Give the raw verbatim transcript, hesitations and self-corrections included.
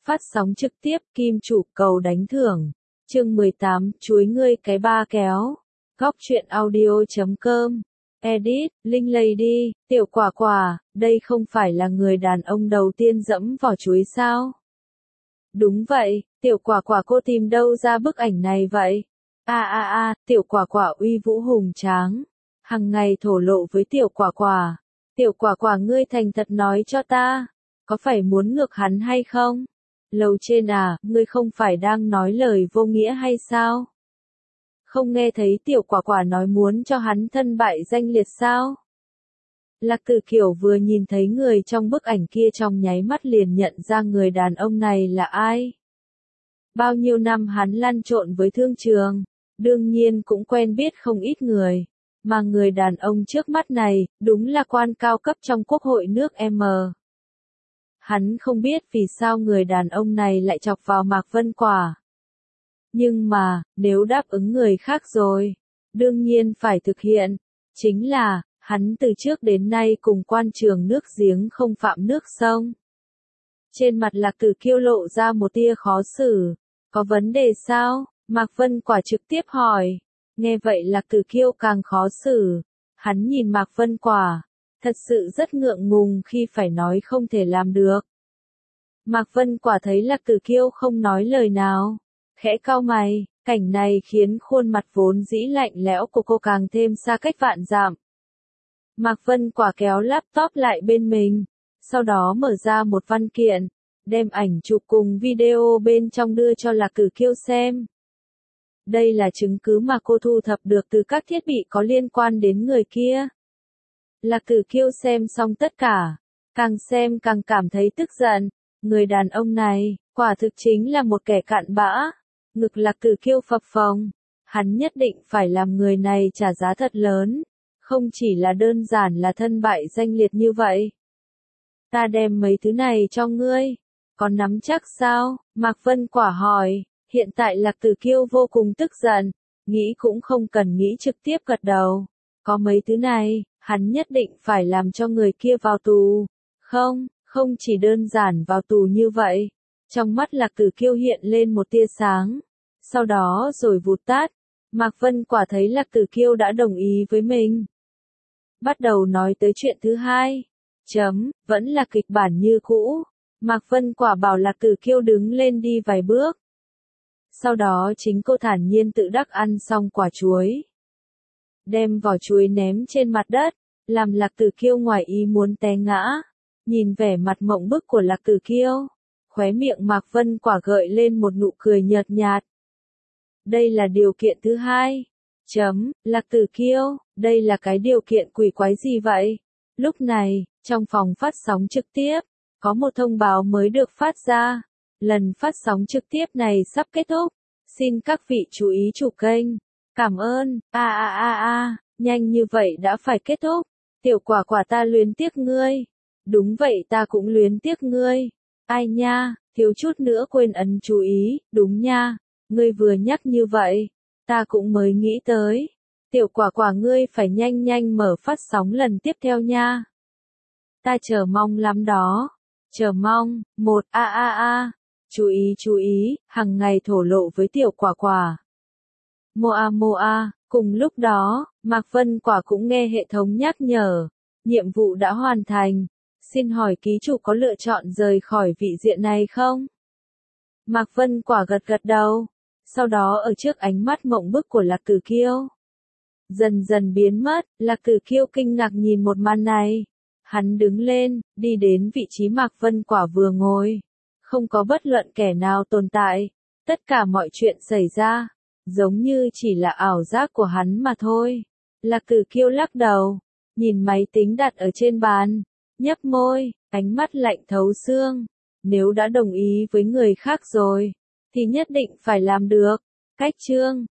Phát sóng trực tiếp Kim Chủ cầu đánh thưởng. Chương mười tám, chuối ngươi cái ba kéo. Góc truyện audio chấm com. Edit, Linh Lady, Tiểu Quả Quả, đây không phải là người đàn ông đầu tiên dẫm vỏ chuối sao? Đúng vậy, Tiểu Quả Quả cô tìm đâu ra bức ảnh này vậy? A a a, Tiểu Quả Quả uy vũ hùng tráng. Hằng ngày thổ lộ với Tiểu Quả Quả. Tiểu Quả Quả ngươi thành thật nói cho ta, có phải muốn ngược hắn hay không? Lầu trên à, ngươi không phải đang nói lời vô nghĩa hay sao? Không nghe thấy Tiểu Quả Quả nói muốn cho hắn thân bại danh liệt sao? Lạc Tử Kiều vừa nhìn thấy người trong bức ảnh kia trong nháy mắt liền nhận ra người đàn ông này là ai. Bao nhiêu năm hắn lăn trộn với thương trường, đương nhiên cũng quen biết không ít người. Mà người đàn ông trước mắt này, đúng là quan cao cấp trong quốc hội nước M. Hắn không biết vì sao người đàn ông này lại chọc vào Mạc Vân Quả. Nhưng mà, nếu đáp ứng người khác rồi, đương nhiên phải thực hiện. Chính là, hắn từ trước đến nay cùng quan trường nước giếng không phạm nước sông. Trên mặt Lạc Tử Kiêu lộ ra một tia khó xử. Có vấn đề sao? Mạc Vân Quả trực tiếp hỏi. Nghe vậy Lạc Tử Kiêu càng khó xử. Hắn nhìn Mạc Vân Quả. Thật sự rất ngượng ngùng khi phải nói không thể làm được. Mạc Vân Quả thấy Lạc Tử Kiêu không nói lời nào. Khẽ cau mày, cảnh này khiến khuôn mặt vốn dĩ lạnh lẽo của cô càng thêm xa cách vạn dặm. Mạc Vân Quả kéo laptop lại bên mình. Sau đó mở ra một văn kiện. Đem ảnh chụp cùng video bên trong đưa cho Lạc Tử Kiêu xem. Đây là chứng cứ mà cô thu thập được từ các thiết bị có liên quan đến người kia. Lạc Tử Kiêu xem xong tất cả, càng xem càng cảm thấy tức giận. Người đàn ông này, quả thực chính là một kẻ cặn bã. Ngực Lạc Tử Kiêu phập phồng. Hắn nhất định phải làm người này trả giá thật lớn. Không chỉ là đơn giản là thân bại danh liệt như vậy. Ta đem mấy thứ này cho ngươi. Còn nắm chắc sao? Mạc Vân Quả hỏi. Hiện tại Lạc Tử Kiêu vô cùng tức giận. Nghĩ cũng không cần nghĩ trực tiếp gật đầu. Có mấy thứ này, hắn nhất định phải làm cho người kia vào tù. Không, không chỉ đơn giản vào tù như vậy. Trong mắt Lạc Tử Kiêu hiện lên một tia sáng. Sau đó rồi vụt tắt. Mạc Vân Quả thấy Lạc Tử Kiêu đã đồng ý với mình. Bắt đầu nói tới chuyện thứ hai. Chấm, vẫn là kịch bản như cũ. Mạc Vân Quả bảo Lạc Tử Kiêu đứng lên đi vài bước. Sau đó chính cô thản nhiên tự đắc ăn xong quả chuối. Đem vỏ chuối ném trên mặt đất, làm Lạc Tử Kiêu ngoài ý muốn té ngã. Nhìn vẻ mặt mộng bức của Lạc Tử Kiêu, khóe miệng Mạc Vân Quả gợi lên một nụ cười nhợt nhạt. Đây là điều kiện thứ hai. Chấm, Lạc Tử Kiêu, đây là cái điều kiện quỷ quái gì vậy? Lúc này, trong phòng phát sóng trực tiếp, có một thông báo mới được phát ra. Lần phát sóng trực tiếp này sắp kết thúc. Xin các vị chú ý chủ kênh. Cảm ơn. A a a a, nhanh như vậy đã phải kết thúc. Tiểu Quả Quả ta luyến tiếc ngươi. Đúng vậy ta cũng luyến tiếc ngươi. Ai nha, thiếu chút nữa quên ấn chú ý, đúng nha. Ngươi vừa nhắc như vậy, ta cũng mới nghĩ tới. Tiểu Quả Quả ngươi phải nhanh nhanh mở phát sóng lần tiếp theo nha. Ta chờ mong lắm đó. Chờ mong, một a a a. Chú ý chú ý, hằng ngày thổ lộ với Tiểu Quả Quả. Moa Moa, cùng lúc đó, Mạc Vân Quả cũng nghe hệ thống nhắc nhở. Nhiệm vụ đã hoàn thành. Xin hỏi ký chủ có lựa chọn rời khỏi vị diện này không? Mạc Vân Quả gật gật đầu. Sau đó ở trước ánh mắt mộng bức của Lạc Tử Kiêu, dần dần biến mất. Lạc Tử Kiêu kinh ngạc nhìn một màn này. Hắn đứng lên, đi đến vị trí Mạc Vân Quả vừa ngồi. Không có bất luận kẻ nào tồn tại. Tất cả mọi chuyện xảy ra, giống như chỉ là ảo giác của hắn mà thôi. Lạc Tử Kiêu lắc đầu, nhìn máy tính đặt ở trên bàn, nhấp môi, ánh mắt lạnh thấu xương. Nếu đã đồng ý với người khác rồi, thì nhất định phải làm được. Cách chương,